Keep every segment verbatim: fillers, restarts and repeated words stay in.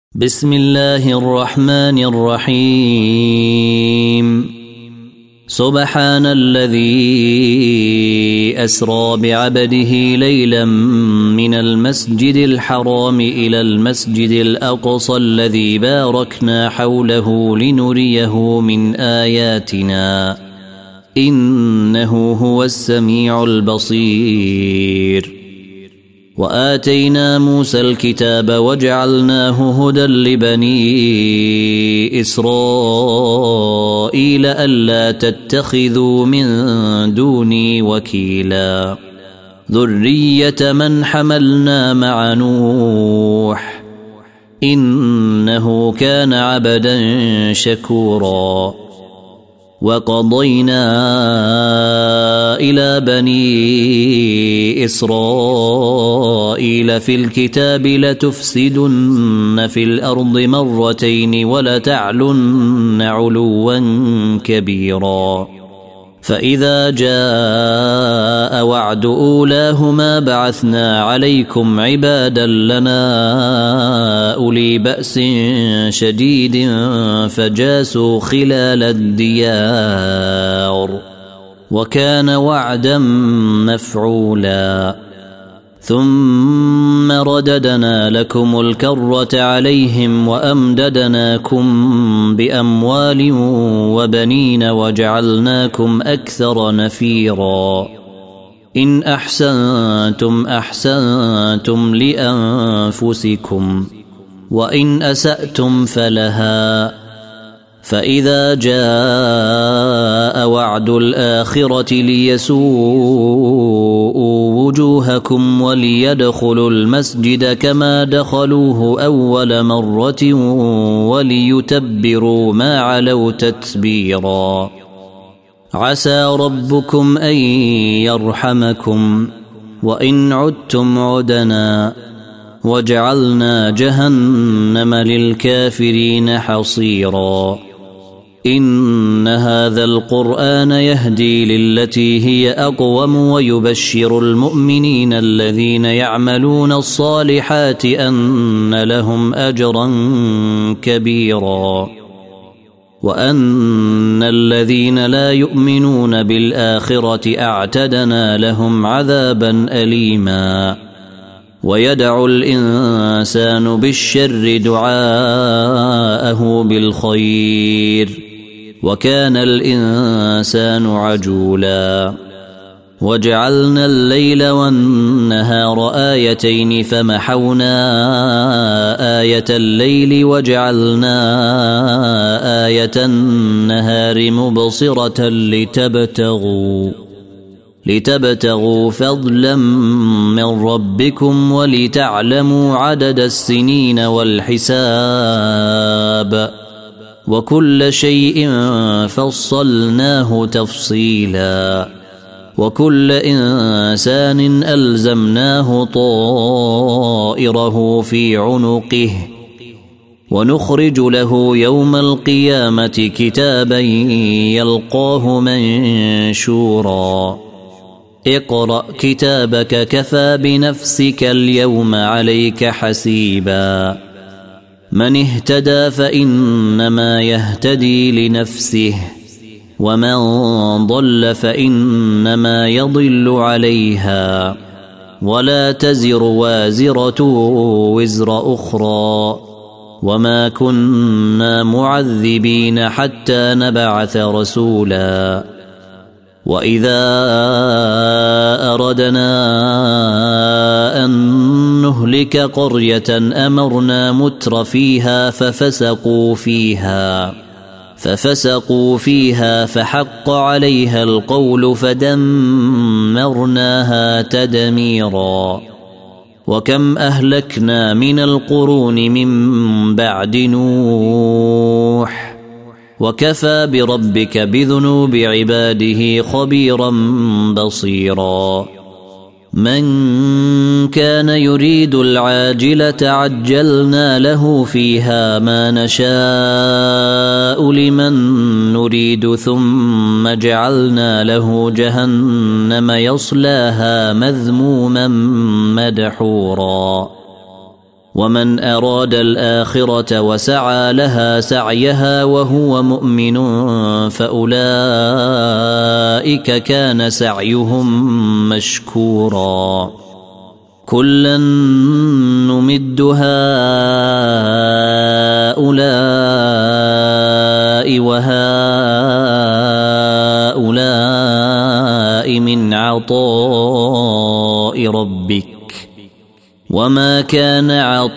بسم الله الرحمن الرحيم سبحان الذي أسرى بعبده ليلا من المسجد الحرام إلى المسجد الأقصى الذي باركنا حوله لنريه من آياتنا إنه هو السميع البصير وآتينا موسى الكتاب وجعلناه هدى لبني إسرائيل ألا تتخذوا من دوني وكيلا ذرية من حملنا مع نوح إنه كان عبدا شكورا وقضينا إلى بني إسرائيل في الكتاب لتفسدن في الأرض مرتين ولتعلن علوا كبيرا فإذا جاء وعد أولاهما بعثنا عليكم عبادا لنا أولي بأس شديد فجاسوا خلال الديار وكان وعدا مفعولا ثم رددنا لكم الكرة عليهم وأمددناكم بأموال وبنين وجعلناكم أكثر نفيرا إن أحسنتم أحسنتم لأنفسكم وإن أسأتم فلها فإذا جاء وعد الآخرة ليسوءوا وجوهكم وليدخلوا المسجد كما دخلوه أول مرة وليتبروا ما علوا تتبيرا عسى ربكم أن يرحمكم وإن عدتم عدنا وجعلنا جهنم للكافرين حصيرا إن هذا القرآن يهدي للتي هي أقوم ويبشر المؤمنين الذين يعملون الصالحات أن لهم أجرا كبيرا وأن الذين لا يؤمنون بالآخرة أعتدنا لهم عذابا أليما ويدعو الإنسان بالشر دعاءه بالخير وكان الإنسان عجولا وجعلنا الليل والنهار آيتين فمحونا آية الليل وجعلنا آية النهار مبصرة لتبتغوا لتبتغوا فضلا من ربكم ولتعلموا عدد السنين والحساب وكل شيء فصلناه تفصيلا وكل إنسان ألزمناه طائره في عنقه ونخرج له يوم القيامة كتابا يلقاه منشورا اقرأ كتابك كفى بنفسك اليوم عليك حسيبا من اهتدى فإنما يهتدي لنفسه ومن ضل فإنما يضل عليها ولا تزر وازرة وزر أخرى وما كنا معذبين حتى نبعث رسولا وإذا أردنا أن نهلك قرية أمرنا متر فيها ففسقوا فيها ففسقوا فيها فحق عليها القول فدمرناها تدميرا وكم أهلكنا من القرون من بعد نوح وكفى بربك بذنوب عباده خبيرا بصيرا من كان يريد العاجلة عجلنا له فيها ما نشاء لمن نريد ثم جعلنا له جهنم يصلاها مذموما مدحورا ومن أراد الآخرة وسعى لها سعيها وهو مؤمن فأولئك كان سعيهم مشكورا كلا نمد هؤلاء وهؤلاء من عطاء ربك وما كان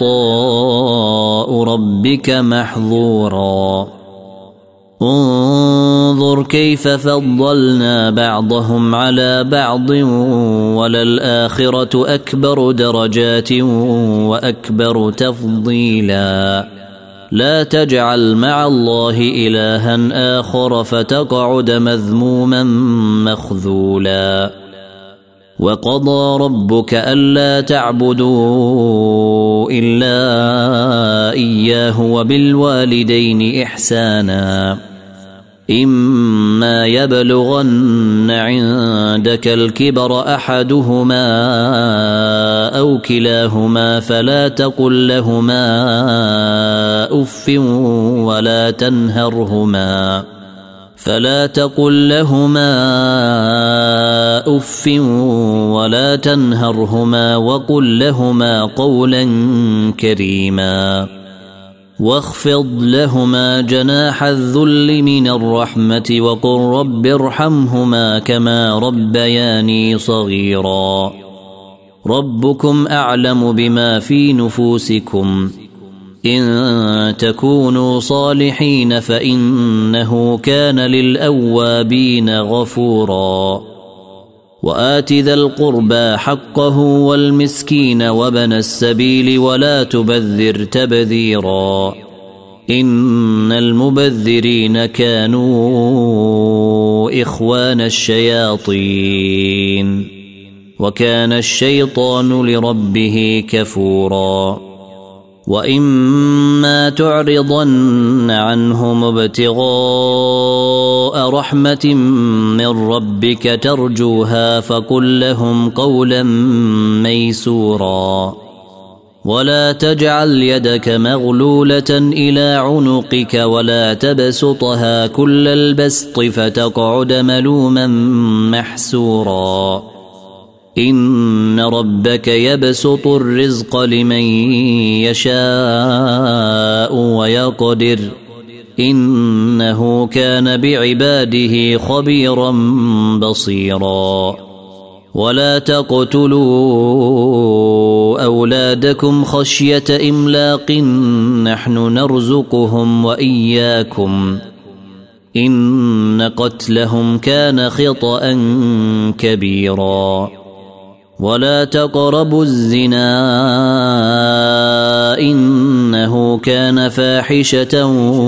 عطاء ربك محظورا انظر كيف فضلنا بعضهم على بعض وللآخرة أكبر درجات وأكبر تفضيلا لا تجعل مع الله إلها آخر فتقعد مذموما مخذولا وقضى ربك ألا تعبدوا إلا إياه وبالوالدين إحسانا إما يبلغن عندك الكبر أحدهما أو كلاهما فلا تقل لهما أف ولا تنهرهما فلا تقل لهما أف ولا تنهرهما وقل لهما قولا كريما واخفض لهما جناح الذل من الرحمة وقل رب ارحمهما كما ربياني صغيرا ربكم أعلم بما في نفوسكم إن تكونوا صالحين فإنه كان للأوابين غفورا وآت ذا القربى حقه والمسكين وابن السبيل ولا تبذر تبذيرا إن المبذرين كانوا إخوان الشياطين وكان الشيطان لربه كفورا وإما تعرضن عنهم ابتغاء رحمة من ربك ترجوها فقل لهم قولا ميسورا ولا تجعل يدك مغلولة إلى عنقك ولا تبسطها كل البسط فتقعد ملوما محسورا إن ربك يبسط الرزق لمن يشاء ويقدر إنه كان بعباده خبيرا بصيرا ولا تقتلوا أولادكم خشية إملاق نحن نرزقهم وإياكم إن قتلهم كان خطأ كبيرا ولا تقربوا الزنا إنه كان فاحشة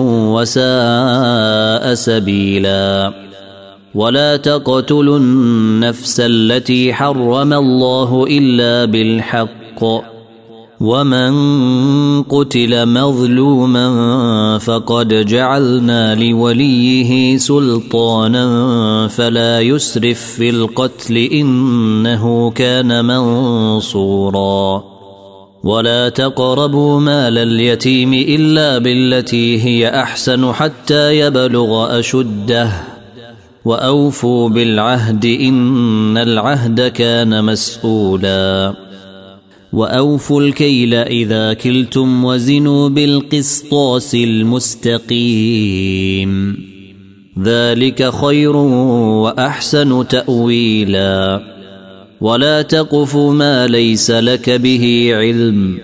وساء سبيلا ولا تقتلوا النفس التي حرم الله إلا بالحق ومن قتل مظلوما فقد جعلنا لوليه سلطانا فلا يسرف في القتل إنه كان منصورا ولا تقربوا مال اليتيم إلا بالتي هي أحسن حتى يبلغ أشده وأوفوا بالعهد إن العهد كان مسؤولا وأوفوا الكيل إذا كلتم وزنوا بالقسطاس المستقيم ذلك خير وأحسن تأويلا ولا تقف ما ليس لك به علم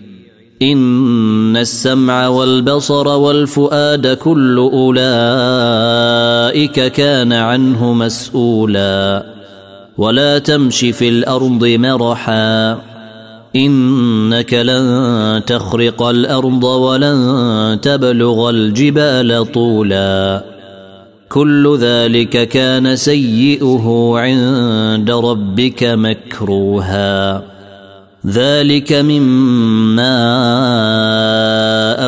إن السمع والبصر والفؤاد كل أولئك كان عنه مسؤولا ولا تمش في الأرض مرحا إنك لن تخرق الأرض ولن تبلغ الجبال طولا كل ذلك كان سيئه عند ربك مكروها ذلك مما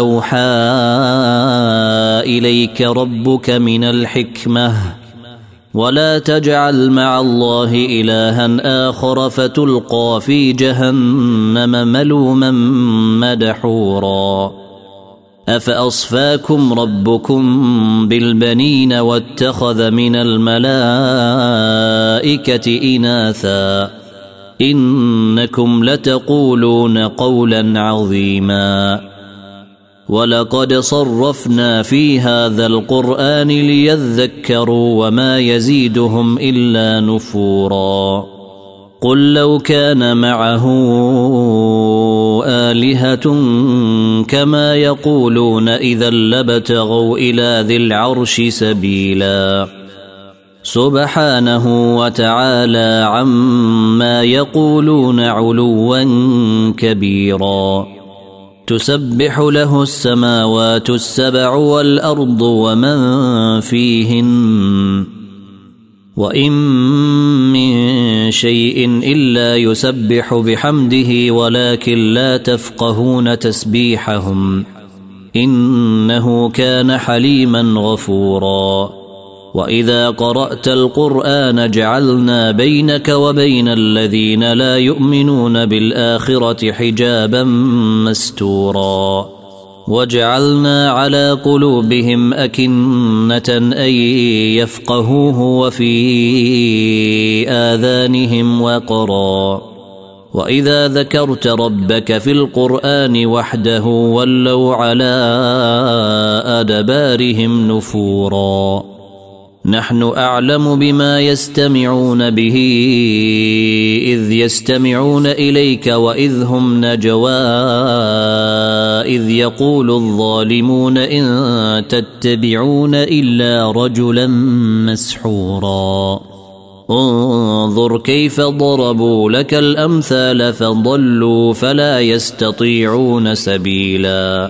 أوحى إليك ربك من الحكمة ولا تجعل مع الله إلها آخر فتلقى في جهنم ملوما مدحورا أفأصفاكم ربكم بالبنين واتخذ من الملائكة إناثا إنكم لتقولون قولا عظيما ولقد صرفنا في هذا القرآن ليذكروا وما يزيدهم إلا نفورا قل لو كان معه آلهة كما يقولون إذا لابتغوا إلى ذي العرش سبيلا سبحانه وتعالى عما يقولون علوا كبيرا تسبح له السماوات السبع والأرض ومن فيهن وإن من شيء إلا يسبح بحمده ولكن لا تفقهون تسبيحهم إنه كان حليما غفورا وإذا قرأت القرآن جعلنا بينك وبين الذين لا يؤمنون بالآخرة حجابا مستورا وجعلنا على قلوبهم أكنة أن يفقهوه وفي آذانهم وقرا وإذا ذكرت ربك في القرآن وحده ولوا على أدبارهم نفورا نحن أعلم بما يستمعون به إذ يستمعون إليك وإذ هم نجوى إذ يقول الظالمون إن تتبعون إلا رجلا مسحورا انظر كيف ضربوا لك الأمثال فضلوا فلا يستطيعون سبيلا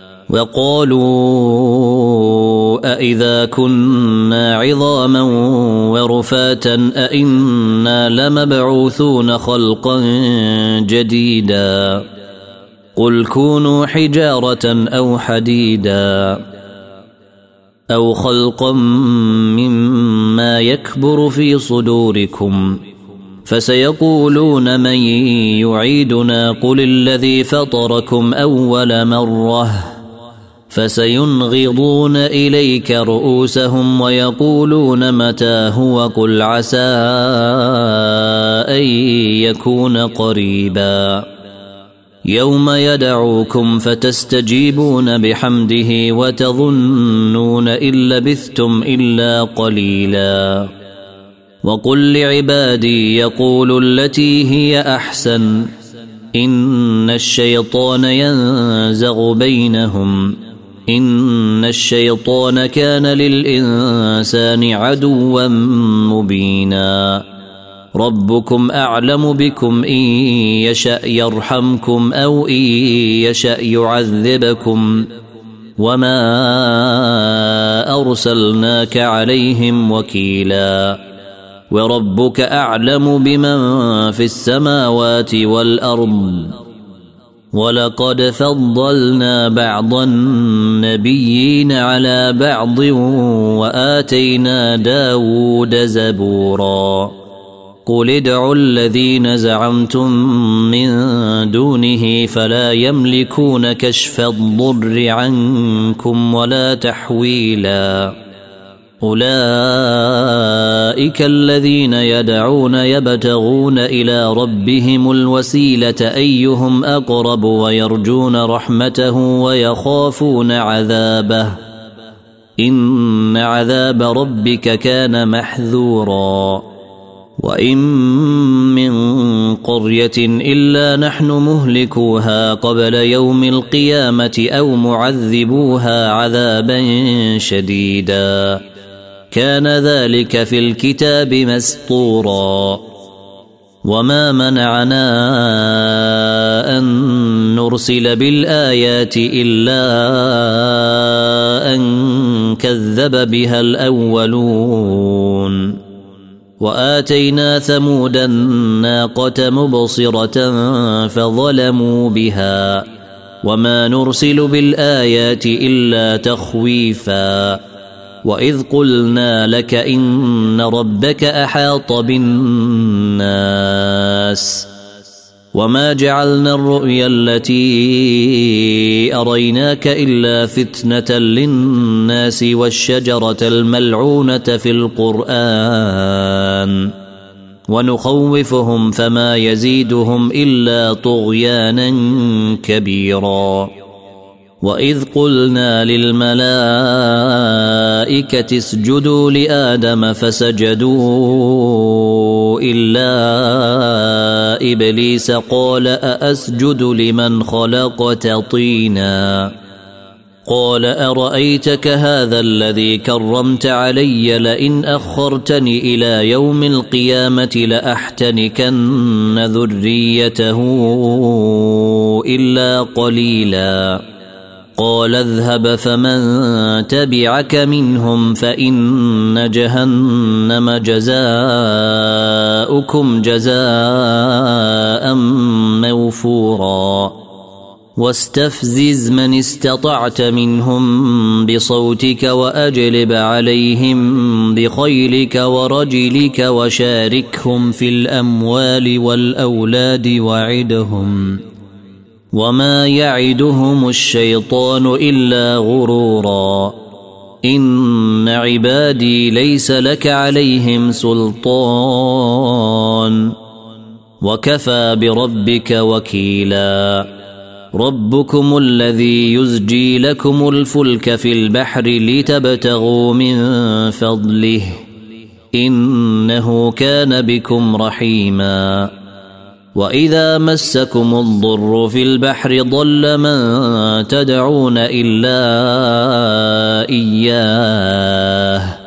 وقالوا أإذا كنا عظاما ورفاتا أإنا لمبعوثون خلقا جديدا قل كونوا حجارة أو حديدا أو خلقا مما يكبر في صدوركم فسيقولون من يعيدنا قل الذي فطركم أول مرة فسينغضون إليك رؤوسهم ويقولون متى هو قل عسى أن يكون قريبا يوم يدعوكم فتستجيبون بحمده وتظنون إن لبثتم إلا قليلا وقل لعبادي يقولوا التي هي أحسن إن الشيطان ينزغ بينهم إن الشيطان كان للإنسان عدوا مبينا ربكم أعلم بكم إن يشأ يرحمكم أو إن يشأ يعذبكم وما أرسلناك عليهم وكيلا وربك أعلم بمن في السماوات والأرض ولقد فضلنا بعض النبيين على بعض وآتينا داود زبورا قل ادعوا الذين زعمتم من دونه فلا يملكون كشف الضر عنكم ولا تحويلا أولئك الذين يدعون يبتغون إلى ربهم الوسيلة أيهم أقرب ويرجون رحمته ويخافون عذابه إن عذاب ربك كان محذورا وإن من قرية إلا نحن مهلكوها قبل يوم القيامة أو معذبوها عذابا شديدا كان ذلك في الكتاب مسطورا وما منعنا أن نرسل بالآيات إلا أن كذب بها الأولون وآتينا ثمود الناقة مبصرة فظلموا بها وما نرسل بالآيات إلا تخويفا وإذ قلنا لك إن ربك أحاط بالناس وما جعلنا الرؤيا التي أريناك إلا فتنة للناس والشجرة الملعونة في القرآن ونخوفهم فما يزيدهم إلا طغيانا كبيرا. وإذ قلنا للملائكة اسجدوا لآدم فسجدوا إلا إبليس قال أأسجد لمن خلقت طينا قال أرأيتك هذا الذي كرمت علي لئن أخرتني إلى يوم القيامة لأحتنكن ذريته إلا قليلا. قال اذهب فمن تبعك منهم فإن جهنم جزاؤكم جزاء موفورا. واستفزز من استطعت منهم بصوتك وأجلب عليهم بخيلك ورجلك وشاركهم في الأموال والأولاد وعدهم وما يعدهم الشيطان إلا غرورا. إن عبادي ليس لك عليهم سلطان وكفى بربك وكيلا. ربكم الذي يزجي لكم الفلك في البحر لتبتغوا من فضله إنه كان بكم رحيما. وإذا مسكم الضر في البحر ضل من تدعون إلا إياه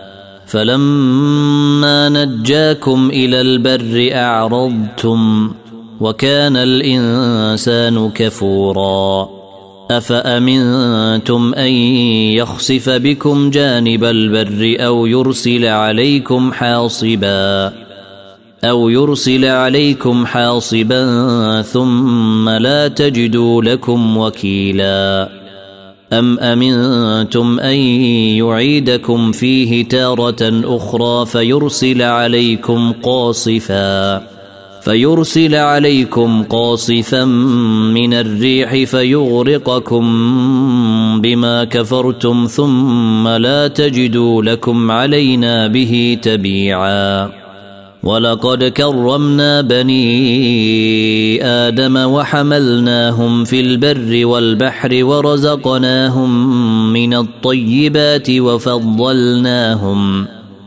فلما نجاكم إلى البر أعرضتم وكان الإنسان كفورا. أفأمنتم أن يخسف بكم جانب البر أو يرسل عليكم حاصبا أو يرسل عليكم حاصبا ثم لا تجدوا لكم وكيلا. أم أمنتم أن يعيدكم فيه تارة أخرى فيرسل عليكم قاصفا فيرسل عليكم قاصفا من الريح فيغرقكم بما كفرتم ثم لا تجدوا لكم علينا به تبيعا. ولقد كرمنا بني آدم وحملناهم في البر والبحر ورزقناهم من الطيبات وفضلناهم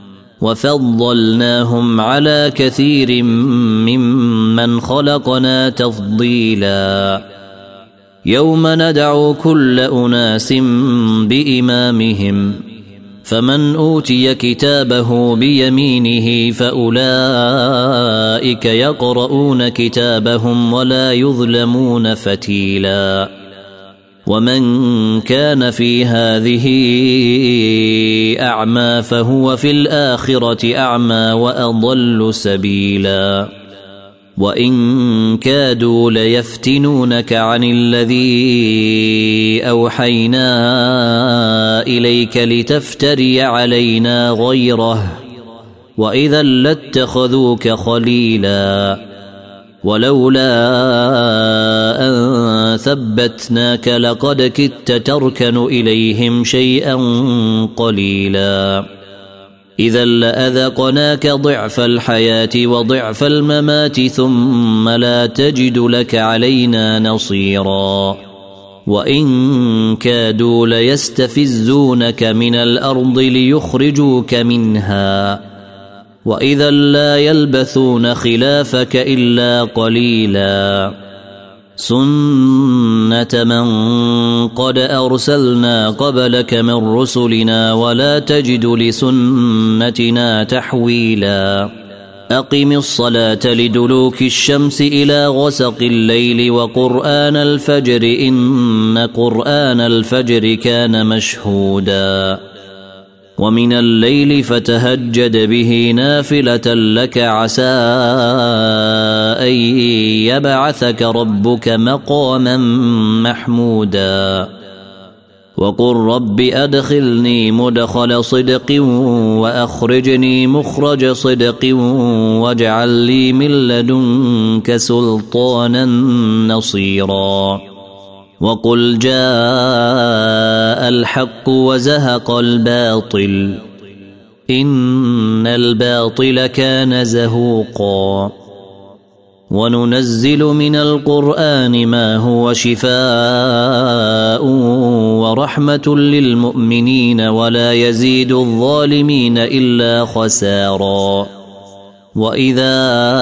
وفضلناهم على كثير ممن خلقنا تفضيلا. يوم ندعو كل أناس بإمامهم فمن أوتي كتابه بيمينه فأولئك يقرؤون كتابهم ولا يظلمون فتيلا. ومن كان في هذه أعمى فهو في الآخرة أعمى وأضل سبيلا. وإن كادوا ليفتنونك عن الذي أوحينا إليك لتفتري علينا غيره وإذا لاتخذوك خليلا. ولولا أن ثبتناك لقد كدت تركن إليهم شيئا قليلا. إذا لأذقناك ضعف الحياة وضعف الممات ثم لا تجد لك علينا نصيرا. وإن كادوا ليستفزونك من الأرض ليخرجوك منها وإذا لا يلبثون خلافك إلا قليلا. سنة من قد أرسلنا قبلك من رسلنا ولا تجد لسنتنا تحويلا. أقم الصلاة لدلوك الشمس إلى غسق الليل وقرآن الفجر إن قرآن الفجر كان مشهودا. ومن الليل فتهجد به نافلة لك عسى أن يبعثك ربك مقاما محمودا. وقل رب أدخلني مدخل صدق وأخرجني مخرج صدق واجعل لي من لدنك سلطانا نصيرا وقل جاء الحق وزهق الباطل إن الباطل كان زهوقا وننزل من القرآن ما هو شفاء ورحمة للمؤمنين ولا يزيد الظالمين إلا خسارا وإذا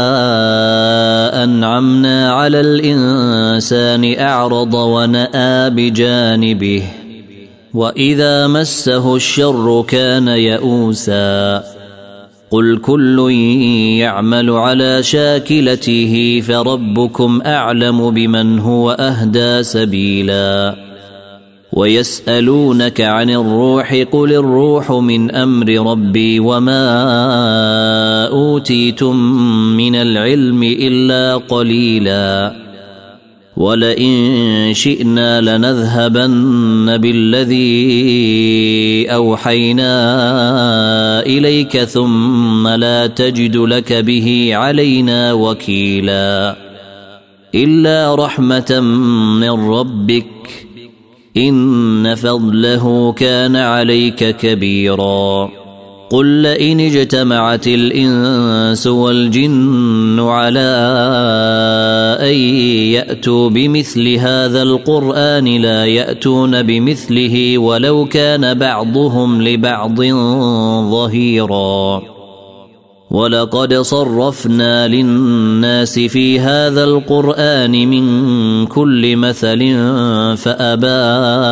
أنعمنا على الإنسان أعرض ونأى بجانبه وإذا مسه الشر كان يئوسا قل كل يعمل على شاكلته فربكم أعلم بمن هو أهدى سبيلا ويسألونك عن الروح قل الروح من أمر ربي وما أوتيتم من العلم إلا قليلا ولئن شئنا لنذهبن بالذي أوحينا إليك ثم لا تجد لك به علينا وكيلا إلا رحمة من ربك إن فضله كان عليك كبيرا قل لئن اجتمعت الإنس والجن على أن يأتوا بمثل هذا القرآن لا يأتون بمثله ولو كان بعضهم لبعض ظهيرا ولقد صرفنا للناس في هذا القرآن من كل مثل فأبى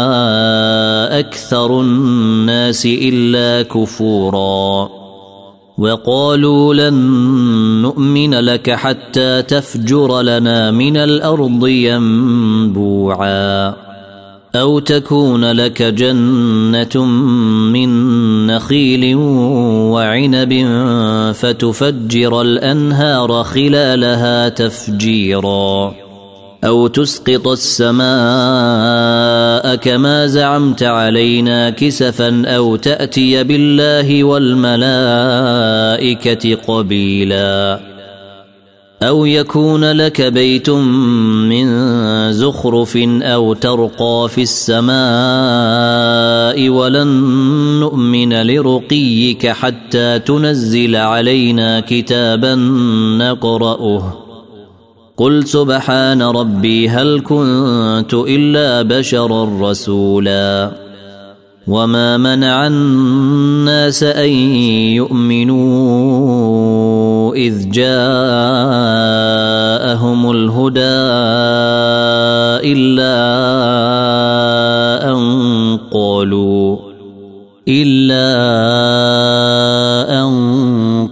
أكثر الناس إلا كفورا وقالوا لن نؤمن لك حتى تفجر لنا من الأرض ينبوعا أو تكون لك جنة من نخيل وعنب فتفجر الأنهار خلالها تفجيرا أو تسقط السماء كما زعمت علينا كسفا أو تأتي بالله والملائكة قبيلا أو يكون لك بيت من زخرف أو ترقى في السماء ولن نؤمن لرقيك حتى تنزل علينا كتابا نقرأه قل سبحان ربي هل كنت إلا بشرا رسولا وما منع الناس أن يؤمنوا إذ جاءهم الهدى إلا أن قالوا إلا أن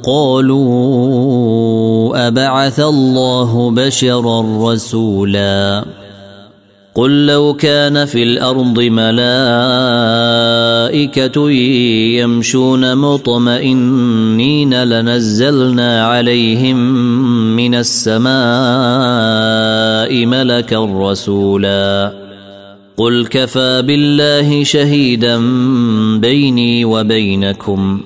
قالوا أبعث الله بشرا رسولا قل لو كان في الأرض ملائكة يمشون مطمئنين لنزلنا عليهم من السماء ملكا رسولا قل كفى بالله شهيدا بيني وبينكم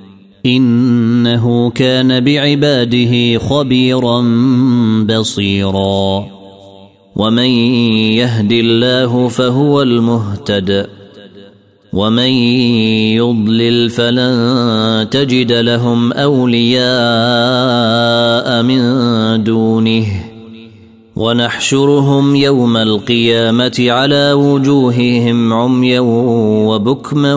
إنه كان بعباده خبيرا بصيرا ومن يهد الله فهو المهتد ومن يضلل فلن تجد لهم أولياء من دونه ونحشرهم يوم القيامة على وجوههم عميا وبكما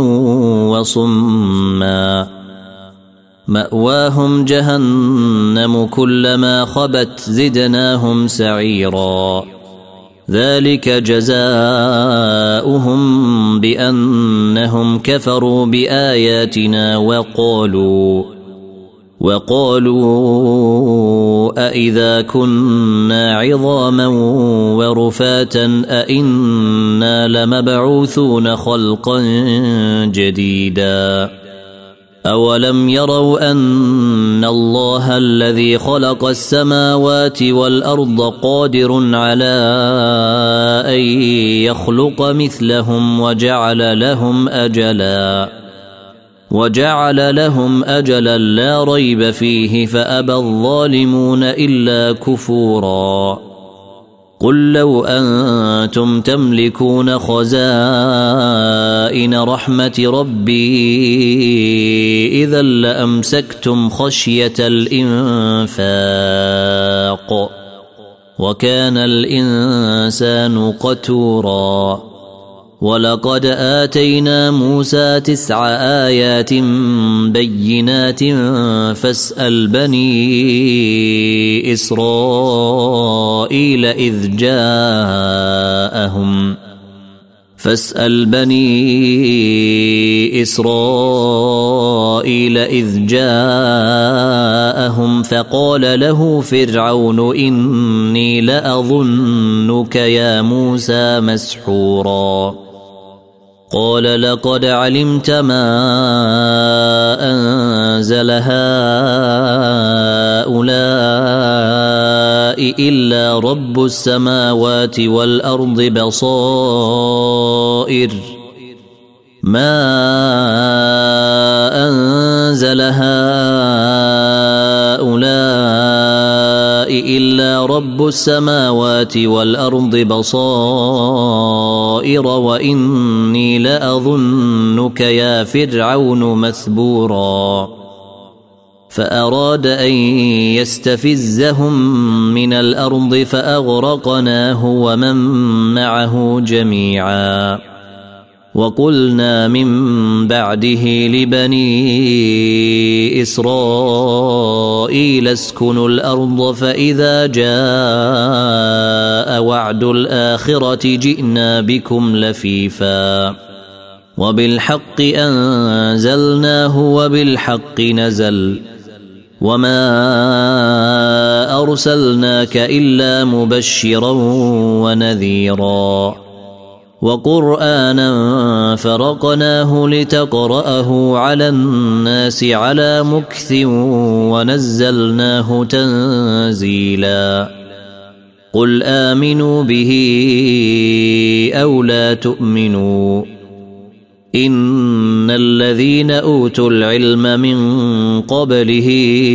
وصما مأواهم جهنم كلما خبت زدناهم سعيرا ذلك جزاؤهم بأنهم كفروا بآياتنا وقالوا وقالوا أإذا كنا عظاما ورفاتا أإنا لمبعوثون خلقا جديدا أولم يروا أن الله الذي خلق السماوات والأرض قادر على أن يخلق مثلهم وجعل لهم أجلا وجعل لهم أجلا لا ريب فيه فأبى الظالمون إلا كفورا قل لو أنتم تملكون خزائن رحمة ربي إذا لأمسكتم خشية الإنفاق وكان الإنسان قتورا ولقد آتينا موسى تسع آيات بينات فاسأل بني إسرائيل إذ جاءهم فاسأل بني إسرائيل إذ جاءهم فقال له فرعون إني لأظنك يا موسى مسحورا قال لقد علمت ما أنزل هؤلاء إلا رب السماوات والأرض بصائر ما أنزل هؤلاء إلا رب السماوات والأرض بصائر وإني لأظنك يا فرعون مثبورا فأراد أن يستفزهم من الأرض فأغرقناه ومن معه جميعا وقلنا من بعده لبني إسرائيل اسكنوا الأرض فإذا جاء وعد الآخرة جئنا بكم لفيفا وبالحق أنزلناه وبالحق نزل وما أرسلناك إلا مبشرا ونذيرا وقرآنا فرقناه لتقرأه على الناس على مكث ونزلناه تنزيلا قل آمنوا به أو لا تؤمنوا إن الذين أوتوا العلم من قبله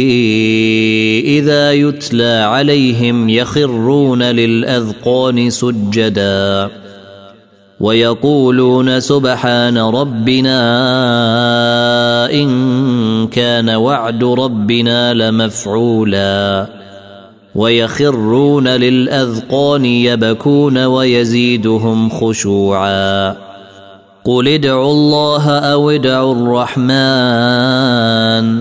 إذا يتلى عليهم يخرون للأذقان سجدا ويقولون سبحان ربنا إن كان وعد ربنا لمفعولا ويخرون للأذقان يبكون ويزيدهم خشوعا قل ادعوا الله أو ادعوا الرحمن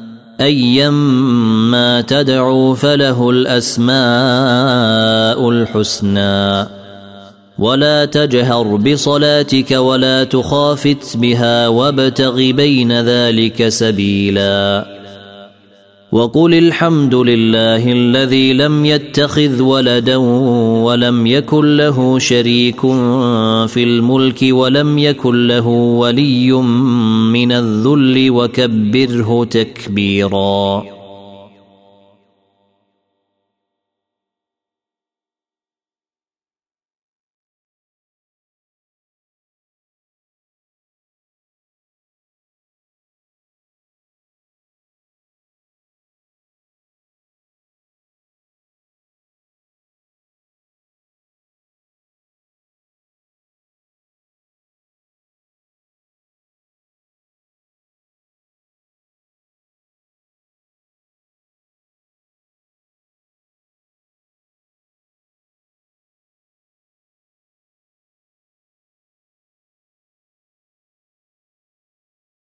أيما تدعوا فله الأسماء الحسنى ولا تجهر بصلاتك ولا تخافت بها وابتغ بين ذلك سبيلا وقل الحمد لله الذي لم يتخذ ولدا ولم يكن له شريك في الملك ولم يكن له ولي من الذل وكبره تكبيرا.